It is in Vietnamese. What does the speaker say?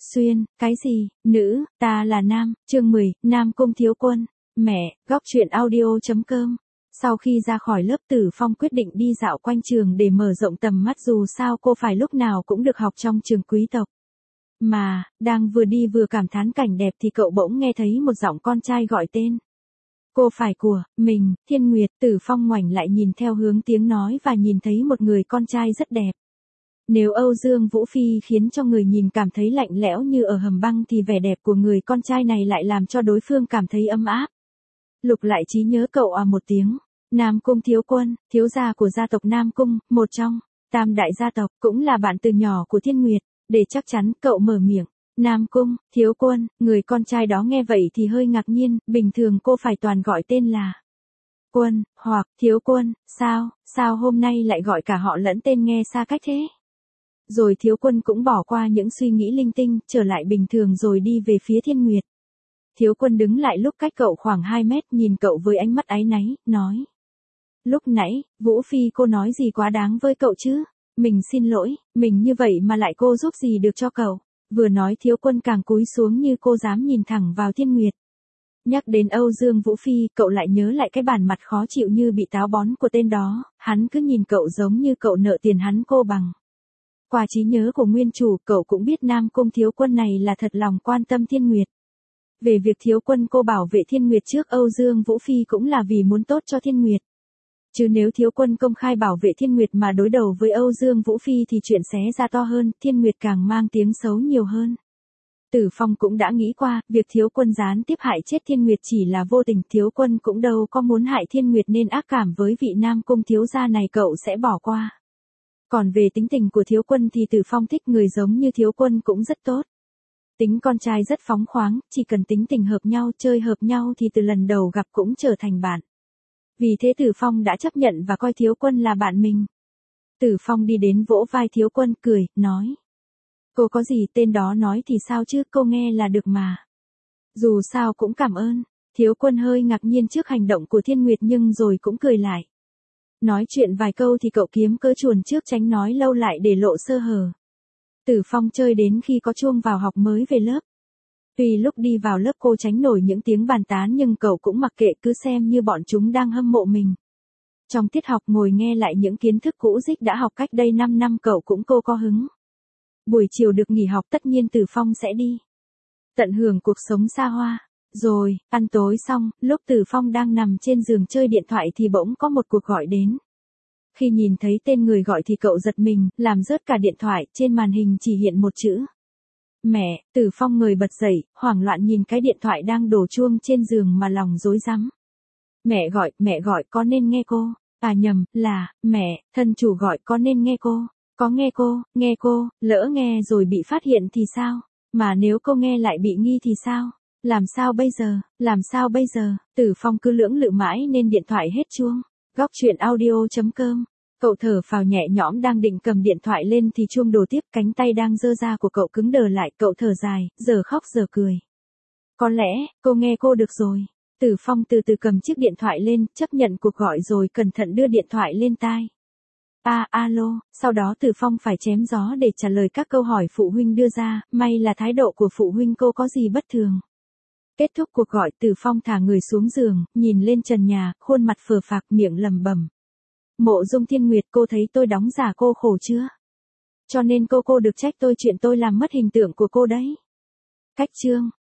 Xuyên, cái gì, nữ, ta là nam, chương 10, Nam Cung Thiếu Quân, mẹ, góc truyện audio.com. Sau khi ra khỏi lớp Tử Phong quyết định đi dạo quanh trường để mở rộng tầm mắt dù sao cô phải lúc nào cũng được học trong trường quý tộc. Mà, đang vừa đi vừa cảm thán cảnh đẹp thì cậu bỗng nghe thấy một giọng con trai gọi tên. Cô phải của, mình, Thiên Nguyệt. Tử Phong ngoảnh lại nhìn theo hướng tiếng nói và nhìn thấy một người con trai rất đẹp. Nếu Âu Dương Vũ Phi khiến cho người nhìn cảm thấy lạnh lẽo như ở hầm băng thì vẻ đẹp của người con trai này lại làm cho đối phương cảm thấy ấm áp. Lục lại trí nhớ cậu một tiếng. Nam Cung Thiếu Quân, thiếu gia của gia tộc Nam Cung, một trong tam đại gia tộc, cũng là bạn từ nhỏ của Thiên Nguyệt. Để chắc chắn, cậu mở miệng. Nam Cung, Thiếu Quân. Người con trai đó nghe vậy thì hơi ngạc nhiên, bình thường cô phải toàn gọi tên là Quân, hoặc Thiếu Quân, sao hôm nay lại gọi cả họ lẫn tên nghe xa cách thế? Rồi Thiếu Quân cũng bỏ qua những suy nghĩ linh tinh, trở lại bình thường rồi đi về phía Thiên Nguyệt. Thiếu Quân đứng lại lúc cách cậu khoảng 2 mét, nhìn cậu với ánh mắt áy náy, nói. Lúc nãy, Vũ Phi cô nói gì quá đáng với cậu chứ? Mình xin lỗi, mình như vậy mà lại cô giúp gì được cho cậu? Vừa nói Thiếu Quân càng cúi xuống như cô dám nhìn thẳng vào Thiên Nguyệt. Nhắc đến Âu Dương Vũ Phi, cậu lại nhớ lại cái bản mặt khó chịu như bị táo bón của tên đó, hắn cứ nhìn cậu giống như cậu nợ tiền hắn cô bằng. Qua trí nhớ của nguyên chủ, cậu cũng biết Nam Cung Thiếu Quân này là thật lòng quan tâm Thiên Nguyệt. Về việc Thiếu Quân cô bảo vệ Thiên Nguyệt trước Âu Dương Vũ Phi cũng là vì muốn tốt cho Thiên Nguyệt. Chứ nếu Thiếu Quân công khai bảo vệ Thiên Nguyệt mà đối đầu với Âu Dương Vũ Phi thì chuyện xé ra to hơn, Thiên Nguyệt càng mang tiếng xấu nhiều hơn. Tử Phong cũng đã nghĩ qua, việc Thiếu Quân gián tiếp hại chết Thiên Nguyệt chỉ là vô tình, Thiếu Quân cũng đâu có muốn hại Thiên Nguyệt nên ác cảm với vị Nam Cung thiếu gia này cậu sẽ bỏ qua. Còn về tính tình của Thiếu Quân thì Tử Phong thích người giống như Thiếu Quân cũng rất tốt. Tính con trai rất phóng khoáng, chỉ cần tính tình hợp nhau, chơi hợp nhau thì từ lần đầu gặp cũng trở thành bạn. Vì thế Tử Phong đã chấp nhận và coi Thiếu Quân là bạn mình. Tử Phong đi đến vỗ vai Thiếu Quân, cười, nói. Cô có gì tên đó nói thì sao chứ, cô nghe là được mà. Dù sao cũng cảm ơn. Thiếu Quân hơi ngạc nhiên trước hành động của Thiên Nguyệt nhưng rồi cũng cười lại. Nói chuyện vài câu thì cậu kiếm cớ chuồn trước tránh nói lâu lại để lộ sơ hở. Tử Phong chơi đến khi có chuông vào học mới về lớp. Tuy lúc đi vào lớp cô tránh nổi những tiếng bàn tán nhưng cậu cũng mặc kệ, cứ xem như bọn chúng đang hâm mộ mình. Trong tiết học ngồi nghe lại những kiến thức cũ dích đã học cách đây 5 năm cậu cũng cô có hứng. Buổi chiều được nghỉ học tất nhiên Tử Phong sẽ đi tận hưởng cuộc sống xa hoa. Rồi, ăn tối xong, lúc Tử Phong đang nằm trên giường chơi điện thoại thì bỗng có một cuộc gọi đến. Khi nhìn thấy tên người gọi thì cậu giật mình, làm rớt cả điện thoại, trên màn hình chỉ hiện một chữ. Mẹ. Tử Phong ngồi bật dậy, hoảng loạn nhìn cái điện thoại đang đổ chuông trên giường mà lòng rối rắm. Mẹ gọi, có nên nghe cô? À nhầm, là, mẹ, thân chủ gọi, có nên nghe cô? Có nghe cô, lỡ nghe rồi bị phát hiện thì sao? Mà nếu cô nghe lại bị nghi thì sao? Làm sao bây giờ? Tử Phong cứ lưỡng lự mãi nên điện thoại hết chuông. Góc truyện audio.com. Cậu thở phào nhẹ nhõm đang định cầm điện thoại lên thì chuông đổ tiếp, cánh tay đang giơ ra của cậu cứng đờ lại, cậu thở dài, giờ khóc giờ cười. Có lẽ, cô nghe cô được rồi. Tử Phong từ từ cầm chiếc điện thoại lên, chấp nhận cuộc gọi rồi cẩn thận đưa điện thoại lên tai. Alo, sau đó Tử Phong phải chém gió để trả lời các câu hỏi phụ huynh đưa ra, may là thái độ của phụ huynh cô có gì bất thường. Kết thúc cuộc gọi Tử Phong thả người xuống giường, nhìn lên trần nhà, khuôn mặt phờ phạc, miệng lẩm bẩm. Mộ Dung Thiên Nguyệt, cô thấy tôi đóng giả cô khổ chưa? Cho nên cô được trách tôi chuyện tôi làm mất hình tượng của cô đấy. Cách chương.